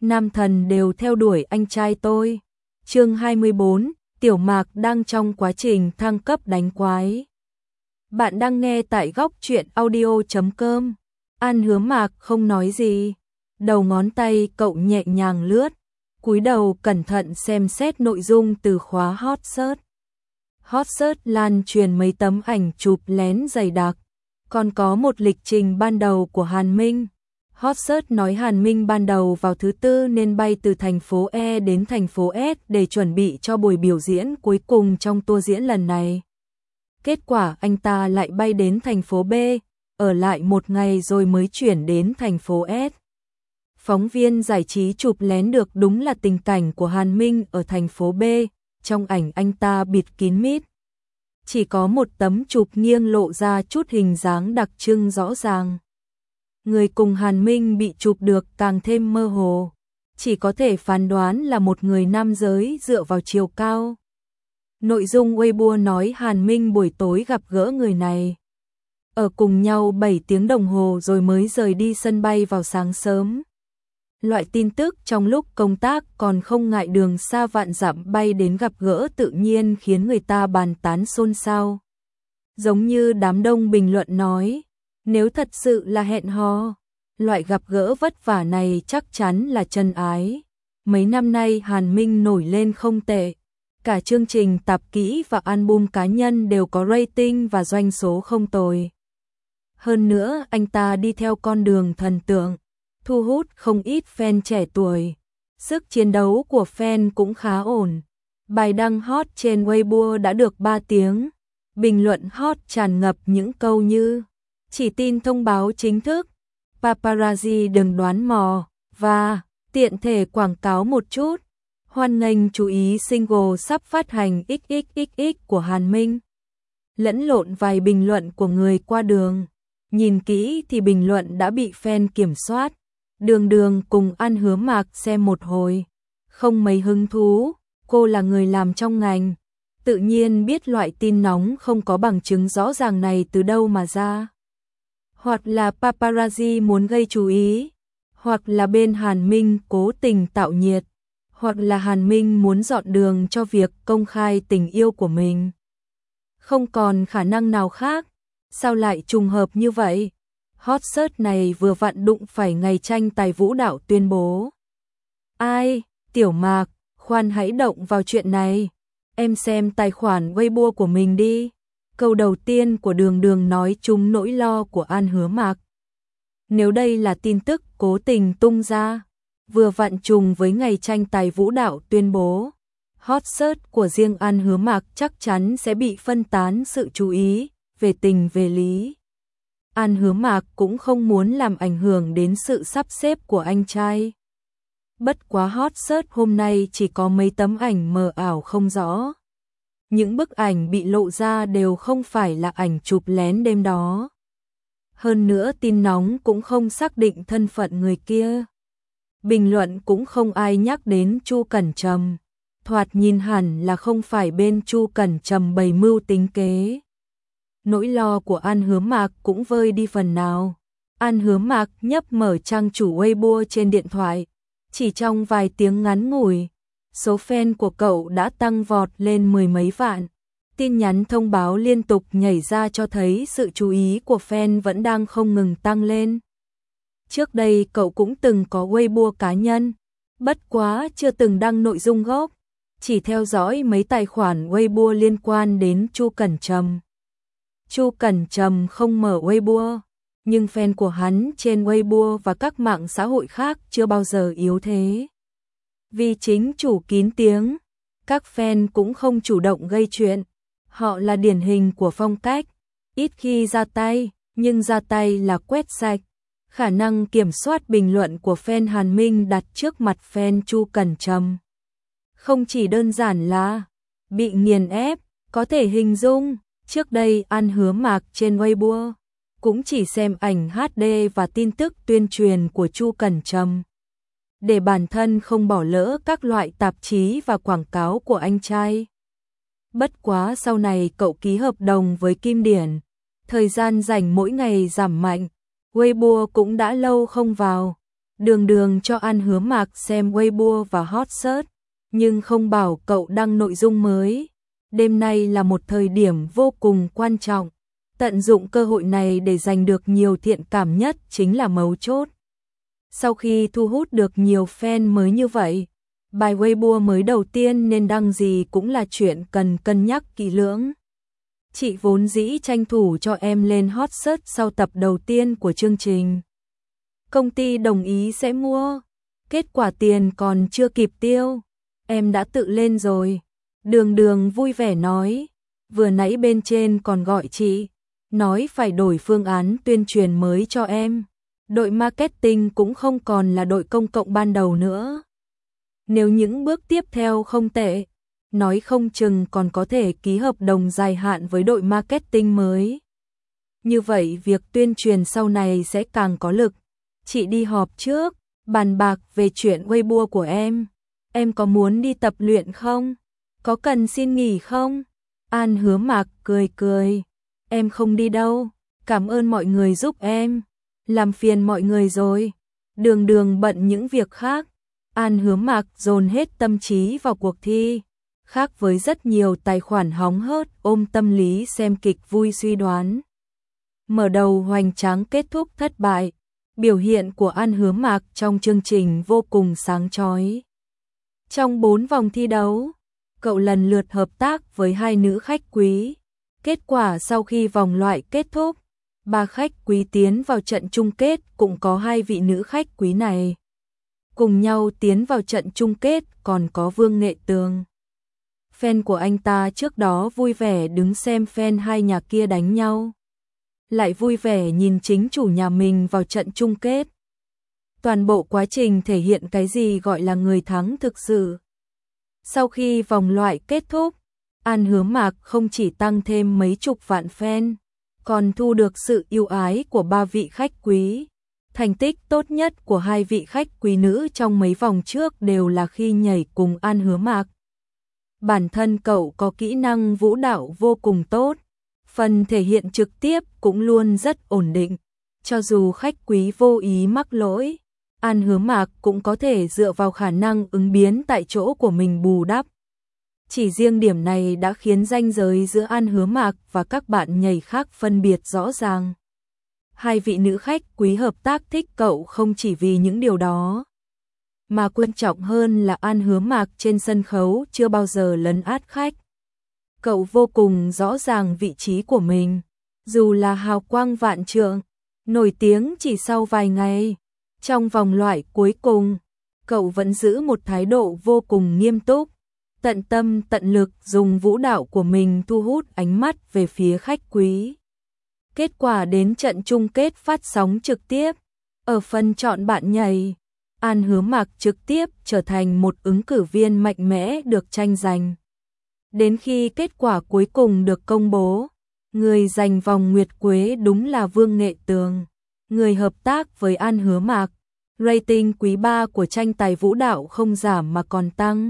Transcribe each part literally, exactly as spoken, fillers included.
nam thần đều theo đuổi anh trai tôi. Chương hai mươi bốn, Tiểu Mạc đang trong quá trình thăng cấp đánh quái. Bạn đang nghe tại góc truyện audio chấm com. An Hứa Mạc không nói gì, đầu ngón tay cậu nhẹ nhàng lướt, cúi đầu cẩn thận xem xét nội dung từ khóa hot search. Hot search lan truyền mấy tấm ảnh chụp lén dày đặc, còn có một lịch trình ban đầu của Hàn Minh. Hot search nói Hàn Minh ban đầu vào thứ tư nên bay từ thành phố E đến thành phố S để chuẩn bị cho buổi biểu diễn cuối cùng trong tour diễn lần này. Kết quả anh ta lại bay đến thành phố B, ở lại một ngày rồi mới chuyển đến thành phố S. Phóng viên giải trí chụp lén được đúng là tình cảnh của Hàn Minh ở thành phố B, trong ảnh anh ta bịt kín mít. Chỉ có một tấm chụp nghiêng lộ ra chút hình dáng đặc trưng rõ ràng. Người cùng Hàn Minh bị chụp được càng thêm mơ hồ, chỉ có thể phán đoán là một người nam giới dựa vào chiều cao. Nội dung Weibo nói Hàn Minh buổi tối gặp gỡ người này, ở cùng nhau bảy tiếng đồng hồ rồi mới rời đi sân bay vào sáng sớm. Loại tin tức trong lúc công tác còn không ngại đường xa vạn dặm bay đến gặp gỡ tự nhiên khiến người ta bàn tán xôn xao. Giống như đám đông bình luận nói, nếu thật sự là hẹn hò, loại gặp gỡ vất vả này chắc chắn là chân ái. Mấy năm nay Hàn Minh nổi lên không tệ, cả chương trình tạp kỹ và album cá nhân đều có rating và doanh số không tồi. Hơn nữa anh ta đi theo con đường thần tượng, thu hút không ít fan trẻ tuổi. Sức chiến đấu của fan cũng khá ổn. Bài đăng hot trên Weibo đã được ba tiếng. Bình luận hot tràn ngập những câu như chỉ tin thông báo chính thức, paparazzi đừng đoán mò, và tiện thể quảng cáo một chút. Hoan nghênh chú ý single sắp phát hành ích ích ích ích của Hàn Minh. Lẫn lộn vài bình luận của người qua đường. Nhìn kỹ thì bình luận đã bị fan kiểm soát. Đường Đường cùng An Hứa Mạc xem một hồi, không mấy hứng thú, cô là người làm trong ngành, tự nhiên biết loại tin nóng không có bằng chứng rõ ràng này từ đâu mà ra. Hoặc là paparazzi muốn gây chú ý, hoặc là bên Hàn Minh cố tình tạo nhiệt, hoặc là Hàn Minh muốn dọn đường cho việc công khai tình yêu của mình. Không còn khả năng nào khác, sao lại trùng hợp như vậy? Hot search này vừa vặn đụng phải ngày tranh tài vũ đạo tuyên bố. Ai, Tiểu Mạc, khoan hãy động vào chuyện này. Em xem tài khoản Weibo của mình đi. Câu đầu tiên của Đường Đường nói trúng nỗi lo của An Hứa Mạc. Nếu đây là tin tức cố tình tung ra, vừa vặn trùng với ngày tranh tài vũ đạo tuyên bố, hot search của riêng An Hứa Mạc chắc chắn sẽ bị phân tán sự chú ý, về tình về lý. An Hứa Mạc cũng không muốn làm ảnh hưởng đến sự sắp xếp của anh trai. Bất quá hot search hôm nay chỉ có mấy tấm ảnh mờ ảo không rõ. Những bức ảnh bị lộ ra đều không phải là ảnh chụp lén đêm đó. Hơn nữa tin nóng cũng không xác định thân phận người kia. Bình luận cũng không ai nhắc đến Chu Cẩn Trầm. Thoạt nhìn hẳn là không phải bên Chu Cẩn Trầm bày mưu tính kế. Nỗi lo của An Hứa Mạc cũng vơi đi phần nào. An Hứa Mạc nhấp mở trang chủ Weibo trên điện thoại. Chỉ trong vài tiếng ngắn ngủi, số fan của cậu đã tăng vọt lên mười mấy vạn. Tin nhắn thông báo liên tục nhảy ra cho thấy sự chú ý của fan vẫn đang không ngừng tăng lên. Trước đây cậu cũng từng có Weibo cá nhân, bất quá chưa từng đăng nội dung gốc, chỉ theo dõi mấy tài khoản Weibo liên quan đến Chu Cẩn Trầm. Chu Cẩn Trầm không mở Weibo, nhưng fan của hắn trên Weibo và các mạng xã hội khác chưa bao giờ yếu thế. Vì chính chủ kín tiếng, các fan cũng không chủ động gây chuyện. Họ là điển hình của phong cách, ít khi ra tay, nhưng ra tay là quét sạch. Khả năng kiểm soát bình luận của fan Hàn Minh đặt trước mặt fan Chu Cẩn Trầm. Không chỉ đơn giản là bị nghiền ép, có thể hình dung. Trước đây An Hứa Mạc trên Weibo cũng chỉ xem ảnh hát đê và tin tức tuyên truyền của Chu Cẩn Trầm, để bản thân không bỏ lỡ các loại tạp chí và quảng cáo của anh trai. Bất quá sau này cậu ký hợp đồng với Kim Điển, thời gian rảnh mỗi ngày giảm mạnh, Weibo cũng đã lâu không vào, Đường Đường cho An Hứa Mạc xem Weibo và hot search, nhưng không bảo cậu đăng nội dung mới. Đêm nay là một thời điểm vô cùng quan trọng, tận dụng cơ hội này để giành được nhiều thiện cảm nhất chính là mấu chốt. Sau khi thu hút được nhiều fan mới như vậy, bài Weibo mới đầu tiên nên đăng gì cũng là chuyện cần cân nhắc kỹ lưỡng. Chị vốn dĩ tranh thủ cho em lên hot search sau tập đầu tiên của chương trình. Công ty đồng ý sẽ mua, kết quả tiền còn chưa kịp tiêu, em đã tự lên rồi. Đường Đường vui vẻ nói, vừa nãy bên trên còn gọi chị, nói phải đổi phương án tuyên truyền mới cho em. Đội marketing cũng không còn là đội công cộng ban đầu nữa. Nếu những bước tiếp theo không tệ, nói không chừng còn có thể ký hợp đồng dài hạn với đội marketing mới. Như vậy việc tuyên truyền sau này sẽ càng có lực. Chị đi họp trước, bàn bạc về chuyện Weibo của em. Em có muốn đi tập luyện không? Có cần xin nghỉ không? An Hứa Mạc cười cười. Em không đi đâu, cảm ơn mọi người giúp em. Làm phiền mọi người rồi. Đường Đường bận những việc khác. An Hứa Mạc dồn hết tâm trí vào cuộc thi. Khác với rất nhiều tài khoản hóng hớt ôm tâm lý xem kịch vui suy đoán. Mở đầu hoành tráng kết thúc thất bại. Biểu hiện của An Hứa Mạc trong chương trình vô cùng sáng chói. Trong bốn vòng thi đấu, cậu lần lượt hợp tác với hai nữ khách quý. Kết quả sau khi vòng loại kết thúc, ba khách quý tiến vào trận chung kết cũng có hai vị nữ khách quý này. Cùng nhau tiến vào trận chung kết còn có Vương Nghệ Tường. Fan của anh ta trước đó vui vẻ đứng xem fan hai nhà kia đánh nhau, lại vui vẻ nhìn chính chủ nhà mình vào trận chung kết. Toàn bộ quá trình thể hiện cái gì gọi là người thắng thực sự. Sau khi vòng loại kết thúc, An Hứa Mạc không chỉ tăng thêm mấy chục vạn fan, còn thu được sự yêu ái của ba vị khách quý. Thành tích tốt nhất của hai vị khách quý nữ trong mấy vòng trước đều là khi nhảy cùng An Hứa Mạc. Bản thân cậu có kỹ năng vũ đạo vô cùng tốt, phần thể hiện trực tiếp cũng luôn rất ổn định. Cho dù khách quý vô ý mắc lỗi, An Hứa Mạc cũng có thể dựa vào khả năng ứng biến tại chỗ của mình bù đắp. Chỉ riêng điểm này đã khiến ranh giới giữa An Hứa Mạc và các bạn nhảy khác phân biệt rõ ràng. Hai vị nữ khách quý hợp tác thích cậu không chỉ vì những điều đó, mà quan trọng hơn là An Hứa Mạc trên sân khấu chưa bao giờ lấn át khách. Cậu vô cùng rõ ràng vị trí của mình, dù là hào quang vạn trượng, nổi tiếng chỉ sau vài ngày. Trong vòng loại cuối cùng, cậu vẫn giữ một thái độ vô cùng nghiêm túc, tận tâm tận lực dùng vũ đạo của mình thu hút ánh mắt về phía khách quý. Kết quả đến trận chung kết phát sóng trực tiếp, ở phần chọn bạn nhảy, An Hứa Mạc trực tiếp trở thành một ứng cử viên mạnh mẽ được tranh giành. Đến khi kết quả cuối cùng được công bố, người giành vòng nguyệt quế đúng là Vương Nghệ Tường, người hợp tác với An Hứa Mạc. Rating quý ba của tranh tài vũ đạo không giảm mà còn tăng.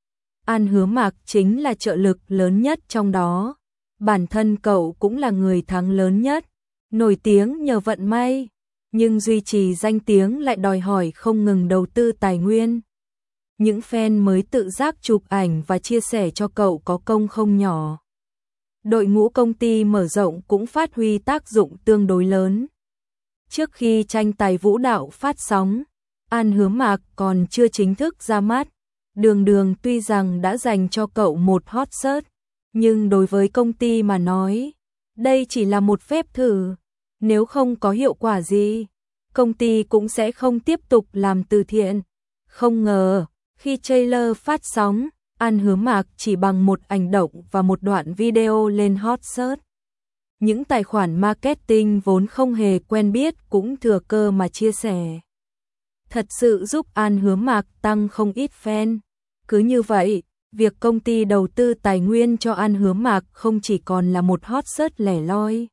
An Hứa Mạc chính là trợ lực lớn nhất trong đó. Bản thân cậu cũng là người thắng lớn nhất, nổi tiếng nhờ vận may, nhưng duy trì danh tiếng lại đòi hỏi không ngừng đầu tư tài nguyên. Những fan mới tự giác chụp ảnh và chia sẻ cho cậu có công không nhỏ. Đội ngũ công ty mở rộng cũng phát huy tác dụng tương đối lớn. Trước khi tranh tài vũ đạo phát sóng, An Hứa Mạc còn chưa chính thức ra mắt. Đường Đường tuy rằng đã dành cho cậu một hot search, nhưng đối với công ty mà nói, đây chỉ là một phép thử. Nếu không có hiệu quả gì, công ty cũng sẽ không tiếp tục làm từ thiện. Không ngờ, khi trailer phát sóng, An Hứa Mạc chỉ bằng một ảnh động và một đoạn video lên hot search. Những tài khoản marketing vốn không hề quen biết cũng thừa cơ mà chia sẻ. Thật sự giúp An Hứa Mạc tăng không ít fan. Cứ như vậy, việc công ty đầu tư tài nguyên cho An Hứa Mạc không chỉ còn là một hot search lẻ loi,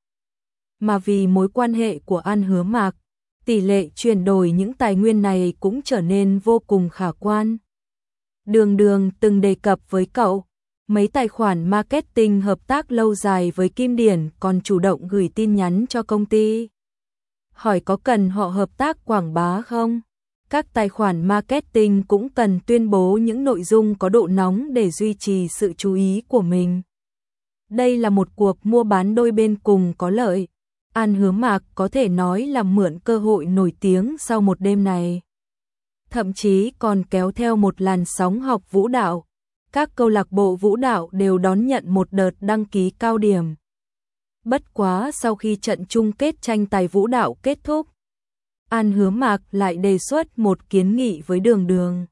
mà vì mối quan hệ của An Hứa Mạc, tỷ lệ chuyển đổi những tài nguyên này cũng trở nên vô cùng khả quan. Đường Đường từng đề cập với cậu, mấy tài khoản marketing hợp tác lâu dài với Kim Điển còn chủ động gửi tin nhắn cho công ty, hỏi có cần họ hợp tác quảng bá không. Các tài khoản marketing cũng cần tuyên bố những nội dung có độ nóng để duy trì sự chú ý của mình. Đây là một cuộc mua bán đôi bên cùng có lợi. An Hứa Mạc có thể nói là mượn cơ hội nổi tiếng sau một đêm này. Thậm chí còn kéo theo một làn sóng học vũ đạo. Các câu lạc bộ vũ đạo đều đón nhận một đợt đăng ký cao điểm. Bất quá sau khi trận chung kết tranh tài vũ đạo kết thúc, An Hứa Mạc lại đề xuất một kiến nghị với Đường Đường.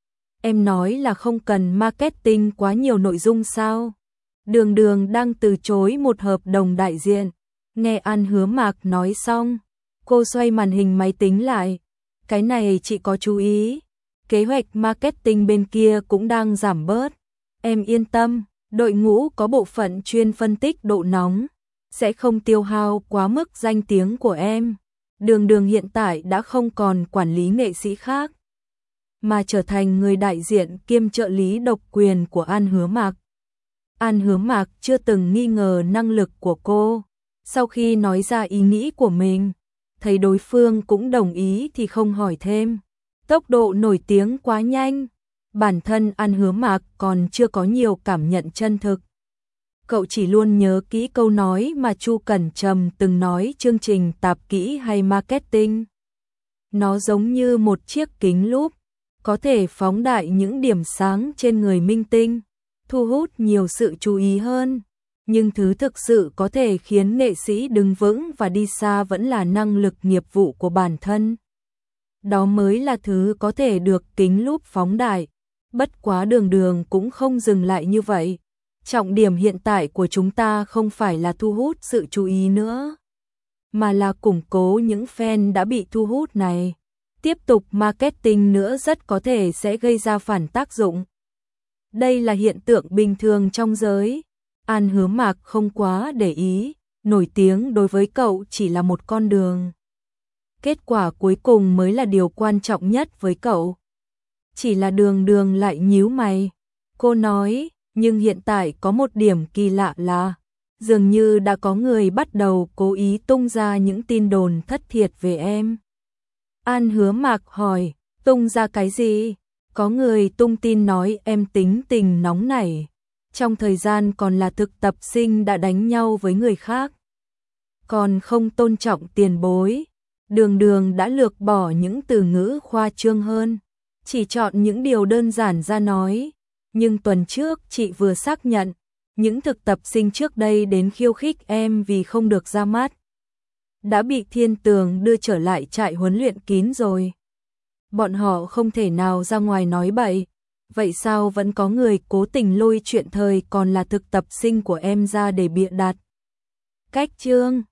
Em nói là không cần marketing quá nhiều nội dung sao? Đường Đường đang từ chối một hợp đồng đại diện. Nghe An Hứa Mạc nói xong, cô xoay màn hình máy tính lại. Cái này chị có chú ý. Kế hoạch marketing bên kia cũng đang giảm bớt. Em yên tâm, đội ngũ có bộ phận chuyên phân tích độ nóng, sẽ không tiêu hao quá mức danh tiếng của em. Đường Đường hiện tại đã không còn quản lý nghệ sĩ khác, mà trở thành người đại diện kiêm trợ lý độc quyền của An Hứa Mạc. An Hứa Mạc chưa từng nghi ngờ năng lực của cô. Sau khi nói ra ý nghĩ của mình, thấy đối phương cũng đồng ý thì không hỏi thêm. Tốc độ nổi tiếng quá nhanh, bản thân An Hứa Mạc còn chưa có nhiều cảm nhận chân thực. Cậu chỉ luôn nhớ kỹ câu nói mà Chu Cẩn Trầm từng nói chương trình tạp kỹ hay marketing. Nó giống như một chiếc kính lúp, có thể phóng đại những điểm sáng trên người minh tinh, thu hút nhiều sự chú ý hơn. Nhưng thứ thực sự có thể khiến nghệ sĩ đứng vững và đi xa vẫn là năng lực nghiệp vụ của bản thân. Đó mới là thứ có thể được kính lúp phóng đại. Bất quá Đường Đường cũng không dừng lại như vậy. Trọng điểm hiện tại của chúng ta không phải là thu hút sự chú ý nữa, mà là củng cố những fan đã bị thu hút này. Tiếp tục marketing nữa rất có thể sẽ gây ra phản tác dụng. Đây là hiện tượng bình thường trong giới. An Hứa Mạc không quá để ý, nổi tiếng đối với cậu chỉ là một con đường. Kết quả cuối cùng mới là điều quan trọng nhất với cậu. Chỉ là Đường Đường lại nhíu mày. Cô nói, nhưng hiện tại có một điểm kỳ lạ là, dường như đã có người bắt đầu cố ý tung ra những tin đồn thất thiệt về em. An Hứa Mạc hỏi, tung ra cái gì? Có người tung tin nói em tính tình nóng nảy, trong thời gian còn là thực tập sinh đã đánh nhau với người khác, còn không tôn trọng tiền bối. Đường Đường đã lược bỏ những từ ngữ khoa trương hơn, chỉ chọn những điều đơn giản ra nói. Nhưng tuần trước chị vừa xác nhận, những thực tập sinh trước đây đến khiêu khích em vì không được ra mắt, đã bị Thiên Tường đưa trở lại trại huấn luyện kín rồi. Bọn họ không thể nào ra ngoài nói bậy. Vậy sao vẫn có người cố tình lôi chuyện thời còn là thực tập sinh của em ra để bịa đặt? Cách chương